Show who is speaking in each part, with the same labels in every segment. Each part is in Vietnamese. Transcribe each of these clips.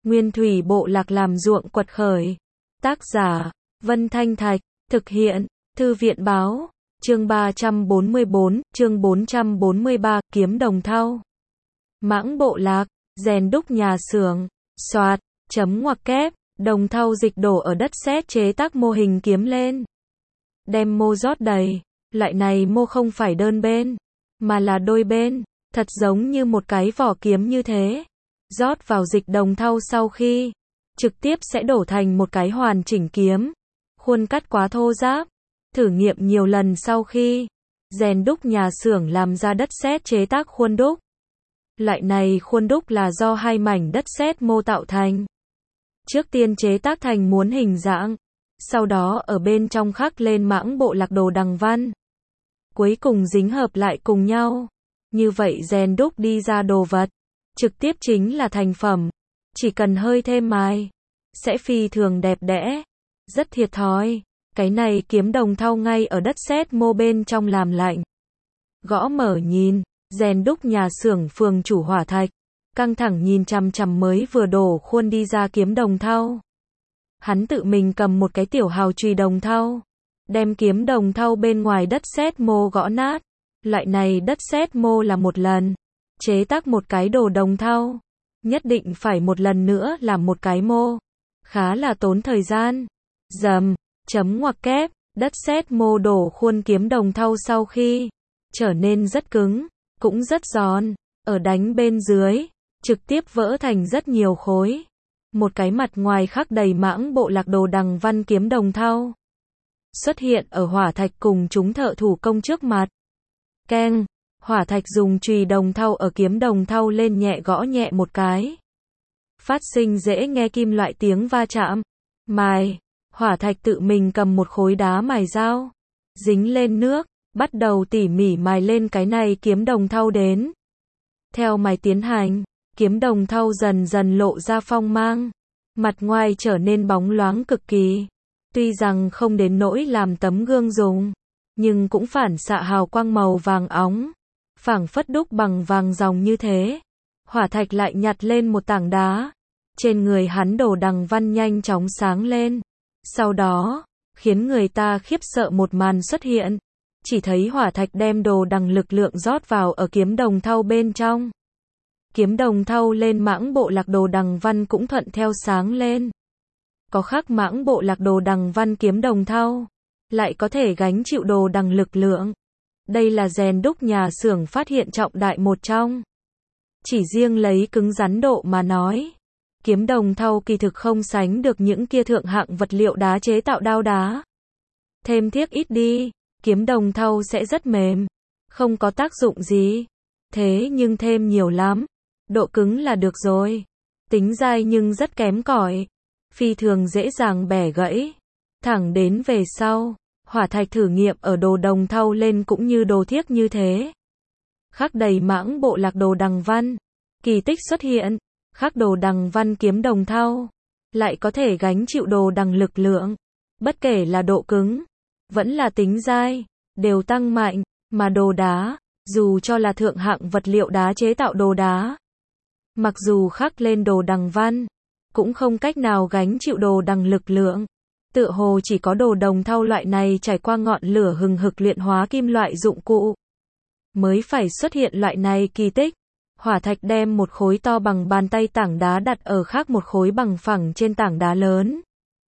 Speaker 1: Nguyên thủy bộ lạc làm ruộng quật khởi. Tác giả, Vân Thanh Thạch, thực hiện, Thư viện báo, chương 344, chương 443, kiếm đồng thau. Mãng bộ lạc, rèn đúc nhà xưởng, soạt, chấm ngoặc kép, đồng thau dịch đổ ở đất sét chế tác mô hình kiếm lên. Đem mô rót đầy, loại này mô không phải đơn bên, mà là đôi bên, thật giống như một cái vỏ kiếm như thế. Rót vào dịch đồng thau sau khi, trực tiếp sẽ đổ thành một cái hoàn chỉnh kiếm. Khuôn cắt quá thô ráp. Thử nghiệm nhiều lần sau khi, rèn đúc nhà xưởng làm ra đất sét chế tác khuôn đúc. Loại này khuôn đúc là do hai mảnh đất sét mô tạo thành. Trước tiên chế tác thành muốn hình dạng, sau đó ở bên trong khắc lên mãng bộ lạc đồ đằng văn. Cuối cùng dính hợp lại cùng nhau. Như vậy rèn đúc đi ra đồ vật, trực tiếp chính là thành phẩm. Chỉ cần hơi thêm mài, sẽ phi thường đẹp đẽ. Rất thiệt thòi. Cái này kiếm đồng thau ngay ở đất sét mô bên trong làm lạnh. Gõ mở nhìn, rèn đúc nhà xưởng phường chủ Hỏa Thạch, căng thẳng nhìn chằm chằm mới vừa đổ khuôn đi ra kiếm đồng thau. Hắn tự mình cầm một cái tiểu hào chùy đồng thau, đem kiếm đồng thau bên ngoài đất sét mô gõ nát. Loại này đất sét mô là một lần chế tác một cái đồ đồng thau, nhất định phải một lần nữa làm một cái mô, khá là tốn thời gian. Dầm, chấm ngoặc kép, đất sét mô đổ khuôn kiếm đồng thau sau khi trở nên rất cứng, cũng rất giòn, ở đánh bên dưới, trực tiếp vỡ thành rất nhiều khối. Một cái mặt ngoài khắc đầy mãng bộ lạc đồ đằng văn kiếm đồng thau xuất hiện ở Hỏa Thạch cùng chúng thợ thủ công trước mặt. Keng, Hỏa Thạch dùng chùy đồng thau ở kiếm đồng thau lên nhẹ gõ nhẹ một cái. Phát sinh dễ nghe kim loại tiếng va chạm. Mài, Hỏa Thạch tự mình cầm một khối đá mài dao, dính lên nước, bắt đầu tỉ mỉ mài lên cái này kiếm đồng thau đến. Theo mài tiến hành, kiếm đồng thau dần dần lộ ra phong mang, mặt ngoài trở nên bóng loáng cực kỳ. Tuy rằng không đến nỗi làm tấm gương dùng, nhưng cũng phản xạ hào quang màu vàng óng, phảng phất đúc bằng vàng ròng như thế. Hỏa Thạch lại nhặt lên một tảng đá, trên người hắn đồ đằng văn nhanh chóng sáng lên. Sau đó, khiến người ta khiếp sợ một màn xuất hiện. Chỉ thấy Hỏa Thạch đem đồ đằng lực lượng rót vào ở kiếm đồng thau bên trong. Kiếm đồng thau lên mãng bộ lạc đồ đằng văn cũng thuận theo sáng lên. Có khắc mãng bộ lạc đồ đằng văn kiếm đồng thau, lại có thể gánh chịu đồ đằng lực lượng. Đây là rèn đúc nhà xưởng phát hiện trọng đại một trong. Chỉ riêng lấy cứng rắn độ mà nói, kiếm đồng thau kỳ thực không sánh được những kia thượng hạng vật liệu đá chế tạo đao đá. Thêm thiếc ít đi, kiếm đồng thau sẽ rất mềm, không có tác dụng gì. Thế nhưng thêm nhiều lắm, độ cứng là được rồi. Tính dai nhưng rất kém cỏi, phi thường dễ dàng bẻ gãy. Thẳng đến về sau, Hỏa Thạch thử nghiệm ở đồ đồng thau lên cũng như đồ thiếc như thế. Khắc đầy mãng bộ lạc đồ đằng văn. Kỳ tích xuất hiện, khắc đồ đằng văn kiếm đồng thau, lại có thể gánh chịu đồ đằng lực lượng. Bất kể là độ cứng, vẫn là tính dai, đều tăng mạnh, mà đồ đá, dù cho là thượng hạng vật liệu đá chế tạo đồ đá, mặc dù khắc lên đồ đằng văn, cũng không cách nào gánh chịu đồ đằng lực lượng. Tựa hồ chỉ có đồ đồng thau loại này trải qua ngọn lửa hừng hực luyện hóa kim loại dụng cụ, mới phải xuất hiện loại này kỳ tích. Hỏa Thạch đem một khối to bằng bàn tay tảng đá đặt ở khác một khối bằng phẳng trên tảng đá lớn.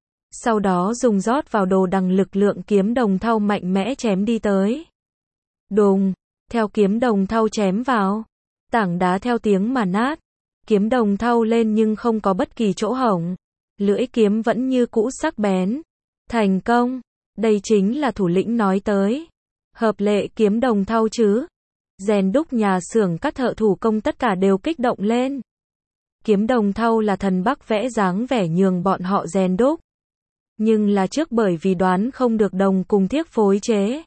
Speaker 1: Sau đó dùng rót vào đồ đằng lực lượng kiếm đồng thau mạnh mẽ chém đi tới. Đùng, theo kiếm đồng thau chém vào, tảng đá theo tiếng mà nát. Kiếm đồng thau lên nhưng không có bất kỳ chỗ hổng. Lưỡi kiếm vẫn như cũ sắc bén. Thành công, đây chính là thủ lĩnh nói tới. Hợp lệ kiếm đồng thau chứ. Rèn đúc nhà xưởng các thợ thủ công tất cả đều kích động lên. Kiếm đồng thau là thần Bắc vẽ dáng vẻ nhường bọn họ rèn đúc. Nhưng là trước bởi vì đoán không được đồng cùng thiếc phối chế.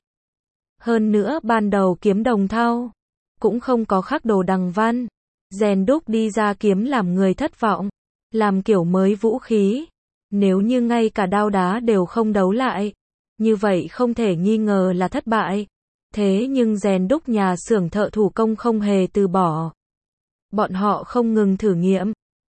Speaker 1: Hơn nữa ban đầu kiếm đồng thau cũng không có khắc đồ đằng văn. Rèn đúc đi ra kiếm làm người thất vọng. Làm kiểu mới vũ khí. Nếu như ngay cả đao đá đều không đấu lại, như vậy không thể nghi ngờ là thất bại. Thế nhưng rèn đúc nhà xưởng thợ thủ công không hề từ bỏ. Bọn họ không ngừng thử nghiệm,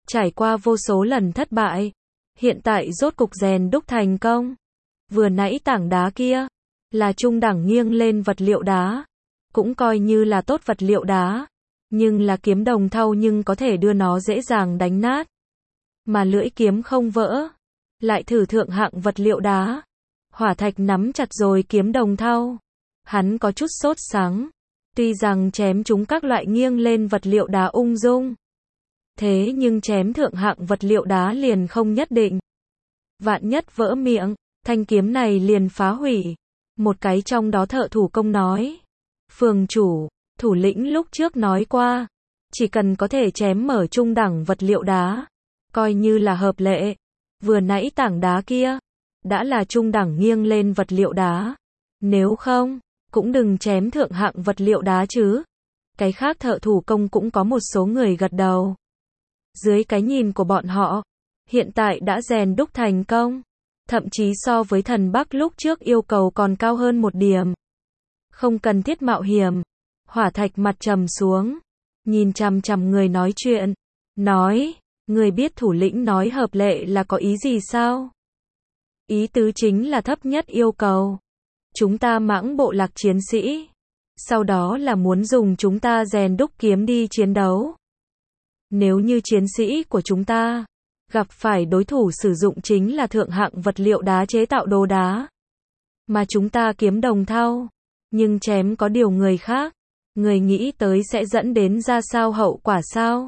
Speaker 1: trải qua vô số lần thất bại, hiện tại rốt cục rèn đúc thành công. Vừa nãy tảng đá kia, là trung đẳng nghiêng lên vật liệu đá, cũng coi như là tốt vật liệu đá, nhưng là kiếm đồng thau nhưng có thể đưa nó dễ dàng đánh nát. Mà lưỡi kiếm không vỡ, lại thử thượng hạng vật liệu đá. Hỏa Thạch nắm chặt rồi kiếm đồng thau. Hắn có chút sốt sắng. Tuy rằng chém chúng các loại nghiêng lên vật liệu đá ung dung, thế nhưng chém thượng hạng vật liệu đá liền không nhất định. Vạn nhất vỡ miệng, thanh kiếm này liền phá hủy. Một cái trong đó thợ thủ công nói. Phường chủ, thủ lĩnh lúc trước nói qua, chỉ cần có thể chém mở trung đẳng vật liệu đá, coi như là hợp lệ. Vừa nãy tảng đá kia, đã là trung đẳng nghiêng lên vật liệu đá. Nếu không, cũng đừng chém thượng hạng vật liệu đá chứ. Cái khác thợ thủ công cũng có một số người gật đầu. Dưới cái nhìn của bọn họ, hiện tại đã rèn đúc thành công. Thậm chí so với thần Bắc lúc trước yêu cầu còn cao hơn một điểm. Không cần thiết mạo hiểm. Hỏa Thạch mặt trầm xuống, nhìn chằm chằm người nói chuyện, nói, người biết thủ lĩnh nói hợp lệ là có ý gì sao? Ý tứ chính là thấp nhất yêu cầu. Chúng ta mãng bộ lạc chiến sĩ, sau đó là muốn dùng chúng ta rèn đúc kiếm đi chiến đấu. Nếu như chiến sĩ của chúng ta gặp phải đối thủ sử dụng chính là thượng hạng vật liệu đá chế tạo đồ đá, mà chúng ta kiếm đồng thau, nhưng chém có điều người khác, người nghĩ tới sẽ dẫn đến ra sao hậu quả sao?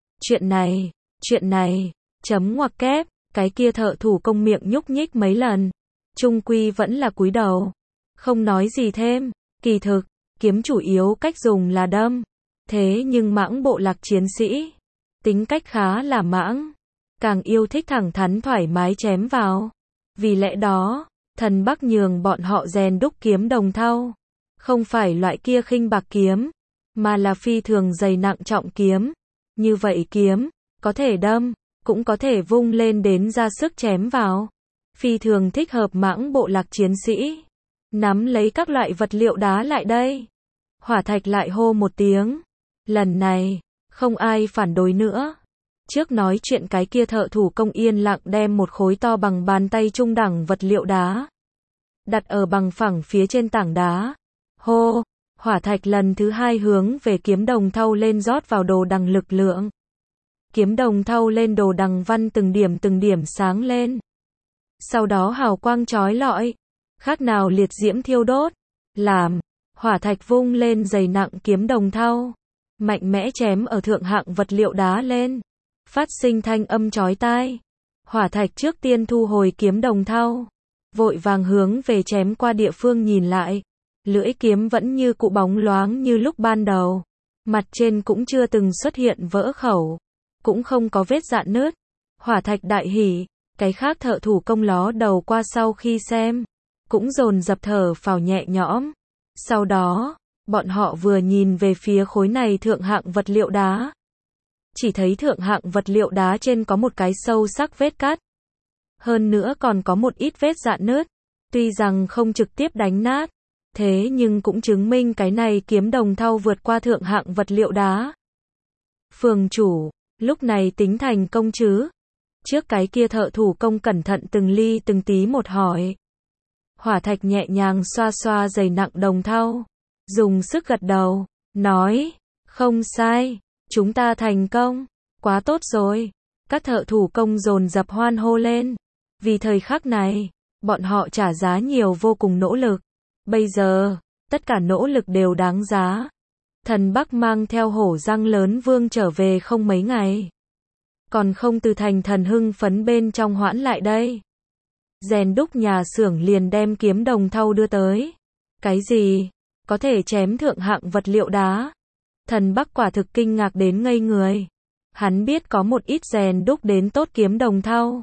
Speaker 1: Chuyện này, chấm ngoặc kép, cái kia thợ thủ công miệng nhúc nhích mấy lần, chung quy vẫn là cúi đầu, không nói gì thêm. Kỳ thực, kiếm chủ yếu cách dùng là đâm, thế nhưng mãng bộ lạc chiến sĩ, tính cách khá là mãng, càng yêu thích thẳng thắn thoải mái chém vào. Vì lẽ đó, thần Bắc nhường bọn họ rèn đúc kiếm đồng thau, không phải loại kia khinh bạc kiếm, mà là phi thường dày nặng trọng kiếm. Như vậy kiếm, có thể đâm, cũng có thể vung lên đến ra sức chém vào. Phi thường thích hợp mãng bộ lạc chiến sĩ. Nắm lấy các loại vật liệu đá lại đây. Hỏa Thạch lại hô một tiếng. Lần này, không ai phản đối nữa. Trước nói chuyện cái kia thợ thủ công yên lặng đem một khối to bằng bàn tay trung đẳng vật liệu đá đặt ở bằng phẳng phía trên tảng đá. Hô, Hỏa Thạch lần thứ hai hướng về kiếm đồng thau lên rót vào đồ đằng lực lượng. Kiếm đồng thau lên đồ đằng văn từng điểm sáng lên. Sau đó hào quang chói lọi, khác nào liệt diễm thiêu đốt. Làm, Hỏa Thạch vung lên dày nặng kiếm đồng thau, mạnh mẽ chém ở thượng hạng vật liệu đá lên, phát sinh thanh âm chói tai. Hỏa Thạch trước tiên thu hồi kiếm đồng thau, vội vàng hướng về chém qua địa phương nhìn lại. Lưỡi kiếm vẫn như cụ bóng loáng như lúc ban đầu, mặt trên cũng chưa từng xuất hiện vỡ khẩu, cũng không có vết rạn nứt. Hỏa Thạch đại hỉ, cái khác thợ thủ công ló đầu qua sau khi xem, cũng dồn dập thở phào nhẹ nhõm. Sau đó, bọn họ vừa nhìn về phía khối này thượng hạng vật liệu đá. Chỉ thấy thượng hạng vật liệu đá trên có một cái sâu sắc vết cắt. Hơn nữa còn có một ít vết rạn nứt. Tuy rằng không trực tiếp đánh nát, thế nhưng cũng chứng minh cái này kiếm đồng thau vượt qua thượng hạng vật liệu đá. Phường chủ, lúc này tính thành công chứ? Trước cái kia thợ thủ công cẩn thận từng ly từng tí một hỏi. Hỏa Thạch nhẹ nhàng xoa xoa dày nặng đồng thau, dùng sức gật đầu, nói, không sai, chúng ta thành công, quá tốt rồi. Các thợ thủ công dồn dập hoan hô lên. Vì thời khắc này, bọn họ trả giá nhiều vô cùng nỗ lực. Bây giờ, tất cả nỗ lực đều đáng giá. Thần Bắc mang theo hổ răng lớn vương trở về không mấy ngày, còn không từ thành thần hưng phấn bên trong hoãn lại đây. Rèn đúc nhà xưởng liền đem kiếm đồng thau đưa tới. Cái gì? Có thể chém thượng hạng vật liệu đá? Thần Bắc quả thực kinh ngạc đến ngây người. Hắn biết có một ít rèn đúc đến tốt kiếm đồng thau,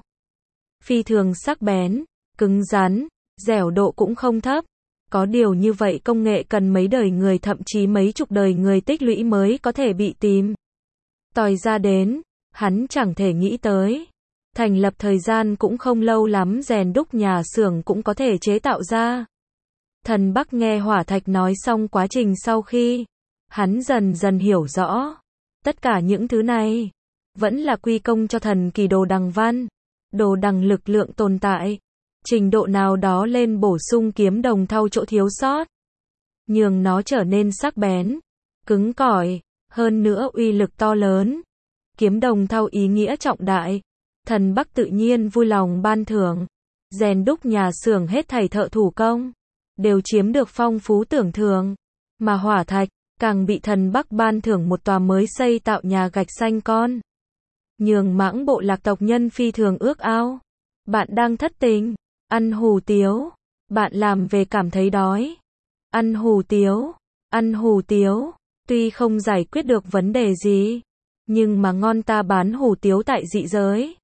Speaker 1: phi thường sắc bén, cứng rắn, dẻo độ cũng không thấp. Có điều như vậy công nghệ cần mấy đời người thậm chí mấy chục đời người tích lũy mới có thể bị tìm tòi ra đến. Hắn chẳng thể nghĩ tới. Thành lập thời gian cũng không lâu lắm rèn đúc nhà xưởng cũng có thể chế tạo ra. Thần Bắc nghe Hỏa Thạch nói xong quá trình sau khi, hắn dần dần hiểu rõ. Tất cả những thứ này vẫn là quy công cho thần kỳ đồ đằng văn, đồ đằng lực lượng tồn tại, trình độ nào đó lên bổ sung kiếm đồng thau chỗ thiếu sót, nhường nó trở nên sắc bén, cứng cỏi, hơn nữa uy lực to lớn. Kiếm đồng thau ý nghĩa trọng đại, thần Bắc tự nhiên vui lòng ban thưởng, rèn đúc nhà xưởng hết thảy thợ thủ công, đều chiếm được phong phú tưởng thưởng, mà hỏa thạch, càng bị thần Bắc ban thưởng một tòa mới xây tạo nhà gạch xanh con. Nhường Mãng bộ lạc tộc nhân phi thường ước ao. Bạn đang thất tình, ăn hủ tiếu, bạn làm về cảm thấy đói. Ăn hủ tiếu, tuy không giải quyết được vấn đề gì, nhưng mà ngon ta bán hủ tiếu tại dị giới.